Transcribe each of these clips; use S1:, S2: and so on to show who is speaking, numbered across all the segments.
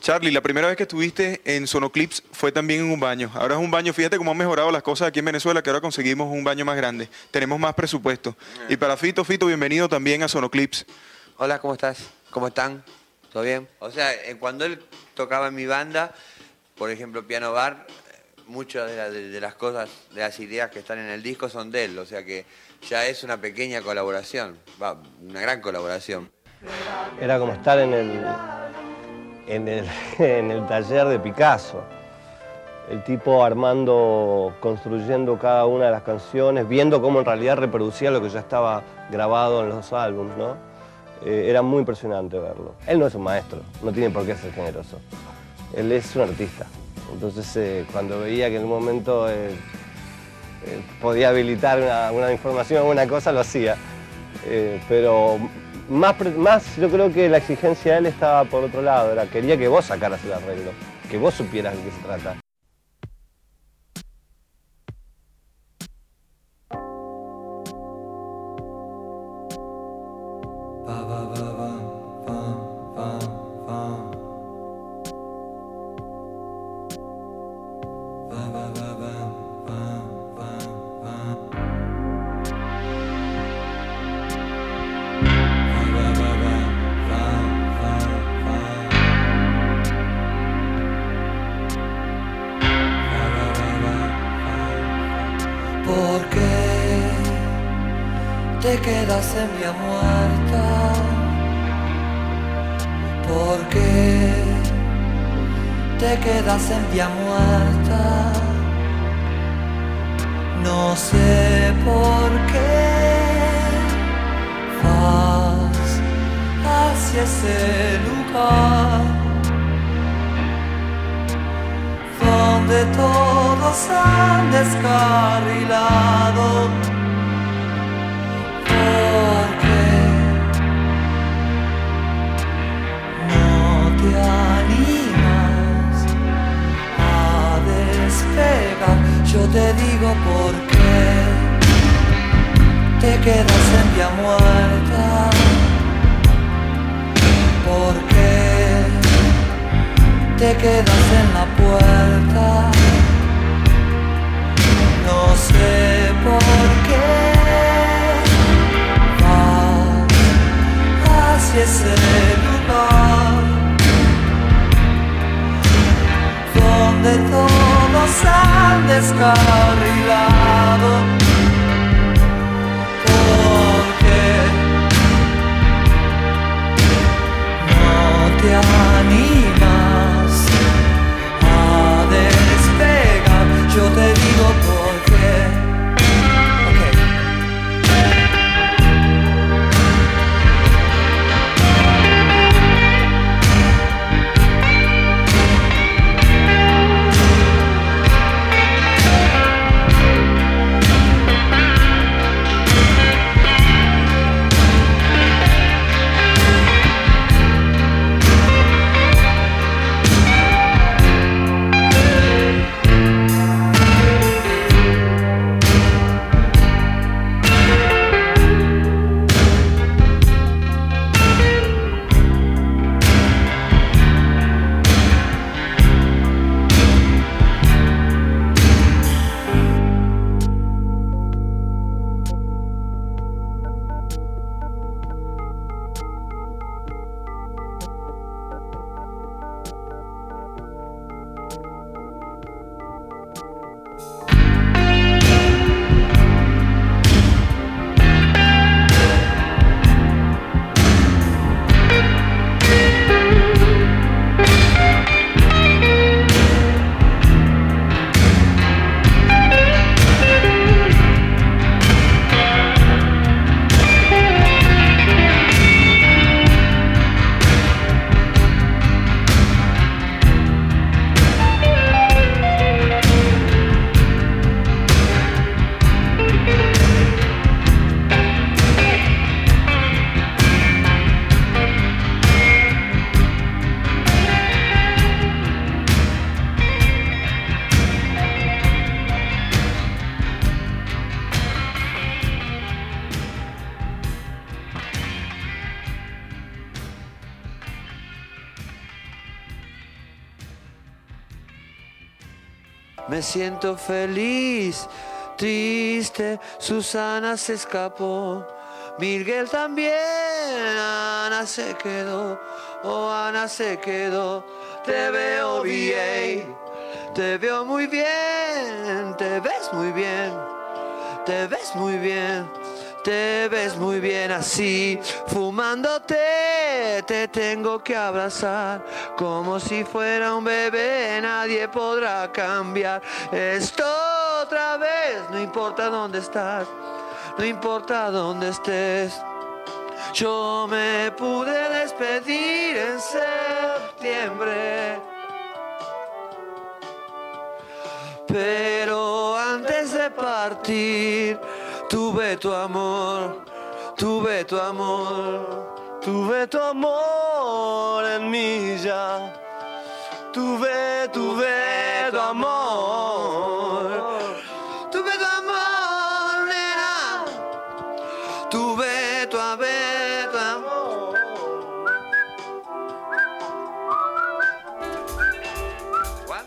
S1: Charly, la primera vez que estuviste en Sonoclips fue también en un baño. Ahora es un baño, fíjate cómo han mejorado las cosas aquí en Venezuela, que ahora conseguimos un baño más grande. Tenemos más presupuesto. Y para Fito, bienvenido también a Sonoclips.
S2: Hola, ¿cómo estás? ¿Cómo están? ¿Todo bien? O sea, cuando él tocaba en mi banda, por ejemplo, Piano Bar, muchas de las cosas, de las ideas que están en el disco son de él. O sea que ya es una pequeña colaboración, una gran colaboración.
S3: Era como estar en el taller de Picasso. El tipo armando, construyendo cada una de las canciones, viendo cómo en realidad reproducía lo que ya estaba grabado en los álbumes, ¿no? Era muy impresionante verlo. Él no es un maestro, no tiene por qué ser generoso. Él es un artista. Entonces, cuando veía que en un momento podía habilitar una información o una cosa, lo hacía. Pero más yo creo que la exigencia de él estaba por otro lado. Quería que vos sacaras el arreglo, que vos supieras de qué se trata.
S4: ¿Por qué te quedas en vía muerta? ¿Por qué te quedas en vía muerta? No sé por qué vas hacia ese lugar donde todos han descarrilado. Porque no te animas a despegar. Yo te digo por qué te quedas en vía muerta. ¿Por qué te quedas en la puerta? No sé por qué vas hacia ese lugar donde todos han descarrilado. Porque no te animas a despegar. Yo te digo por qué.
S2: Me siento feliz, triste, Susana se escapó. Miguel también, Ana se quedó, oh Ana se quedó. Te veo bien, te veo muy bien, te ves muy bien, te ves muy bien. Te ves muy bien así, fumándote, te tengo que abrazar como si fuera un bebé, nadie podrá cambiar esto otra vez, no importa dónde estás, no importa dónde estés. Yo me pude despedir en septiembre, pero antes de partir tuve tu amor, tuve tu amor,
S3: Tuve tu amor en mí ya. Tuve tu amor.
S2: tuve tu amor, nena, tuve tu amor. What?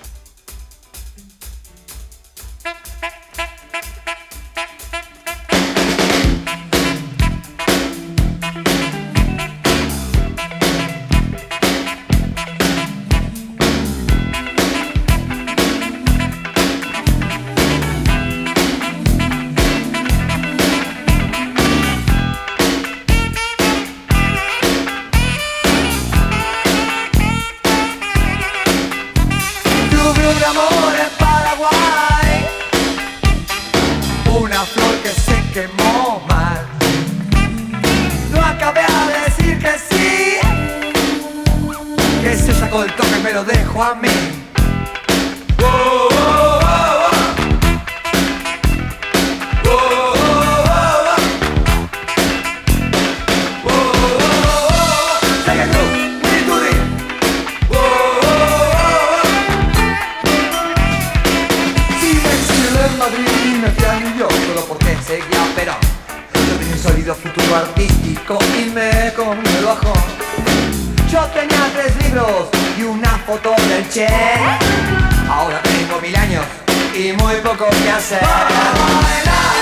S4: Tuve un amor en Paraguay, una flor que se quemó mal. No acabé a decir que sí, que se sacó el toque y me lo dejó a mí. Oh, oh, oh, oh. Oh, oh, oh, oh. Oh, oh, oh. Take it through, we do this. Oh, oh, oh. Si me exilé en Madrid y me fui a New York solo porque seguía Perón. Yo tenía un sólido futuro artístico y me comí el bajón. Yo tenía 3 libros y una foto del Che. Ahora tengo 1000 años y muy poco que hacer. Vamos a bailar.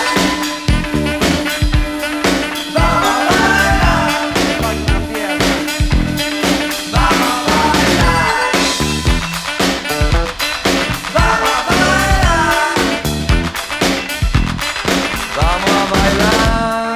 S4: Vamos a bailar. Vamos a bailar. Vamos a bailar. Vamos a bailar.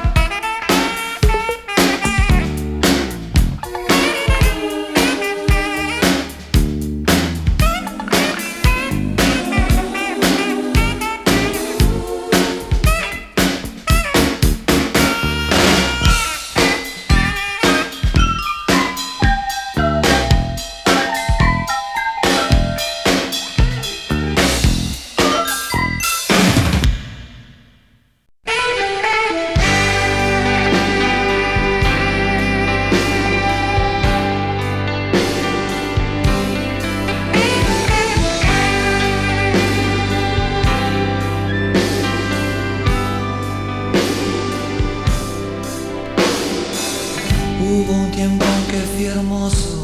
S5: Hubo un tiempo en que fui hermoso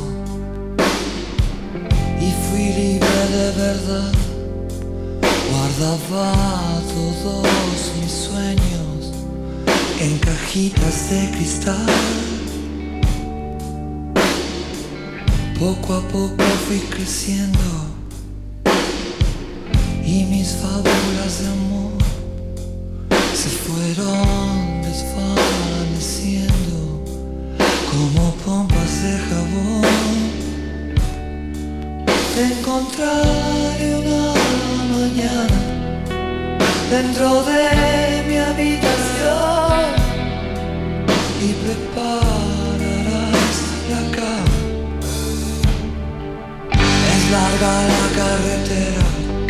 S5: y fui libre de verdad. Guardaba todos mis sueños en cajitas de cristal. Poco a poco fui creciendo y mis fábulas de amor se fueron desvaneciendo como pompas de jabón. Te encontraré una mañana dentro de mi habitación y prepararás la cama. Es larga la carretera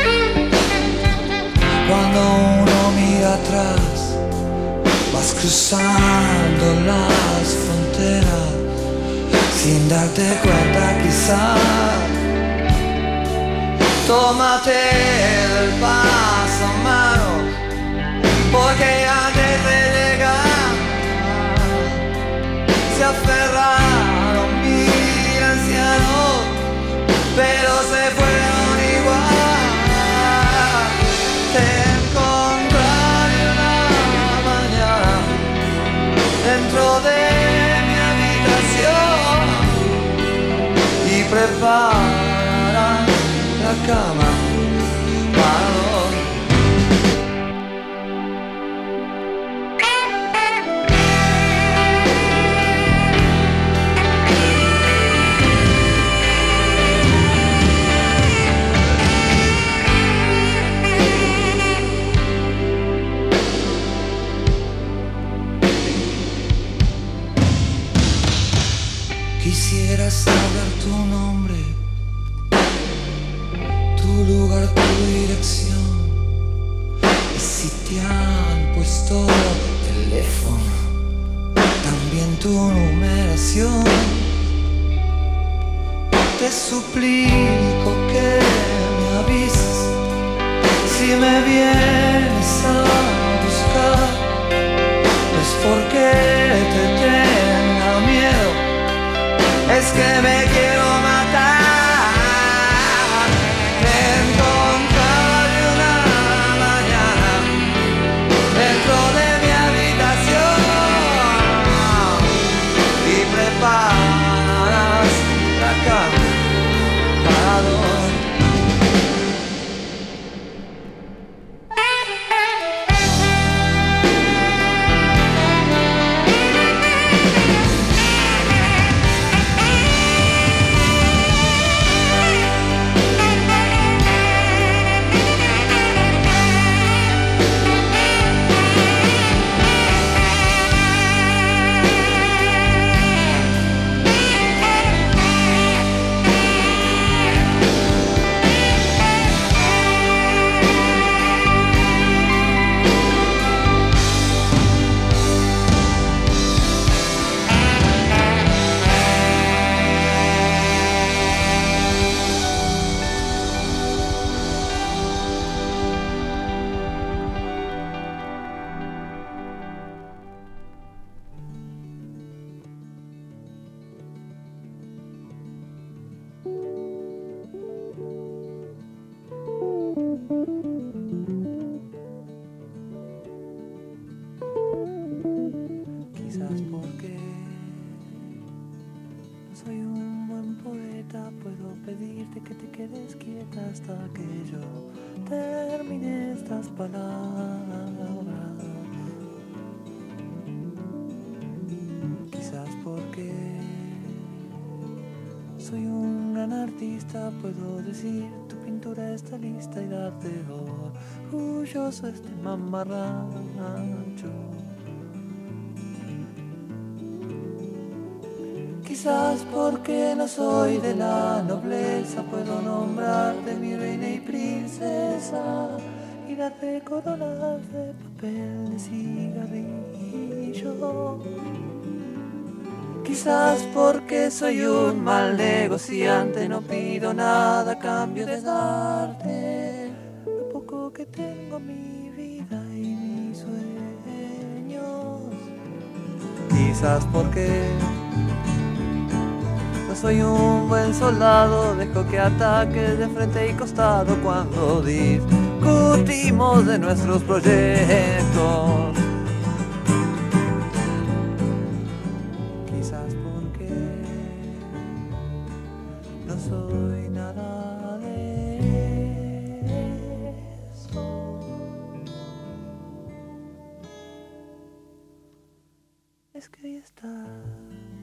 S5: cuando uno mira atrás. Vas cruzando las fronteras sin darte cuenta quizás. Tómate el paso, mano, porque antes de llegar se aferraron 1000 ancianos, pero se fueron igual. preparas la cama para dos. Quisiera saber tu nombre, tu lugar, tu dirección, y si te han puesto teléfono, también tu numeración. Te suplico que me avises si me vienes a buscar. No es porque te tenga miedo, es que me quiero matar. Me encontraré una mañana dentro de mi habitación y preparas la cama para dos. Quizás porque no soy un buen poeta, puedo pedirte que te quedes quieta hasta que yo termine estas palabras. Quizás porque soy un gran artista, puedo decir tu pintura está lista y darte orgulloso este mamarracho. Quizás porque no soy de la nobleza, puedo nombrarte mi reina y princesa y darte coronas de papel de cigarrillo. Quizás porque soy un mal negociante, no pido nada a cambio de darte lo poco que tengo, mi vida y mis sueños. Quizás porque no soy un buen soldado, dejo que ataques de frente y costado cuando discutimos de nuestros proyectos. Quizás porque no soy nada de eso. Es que hoy estás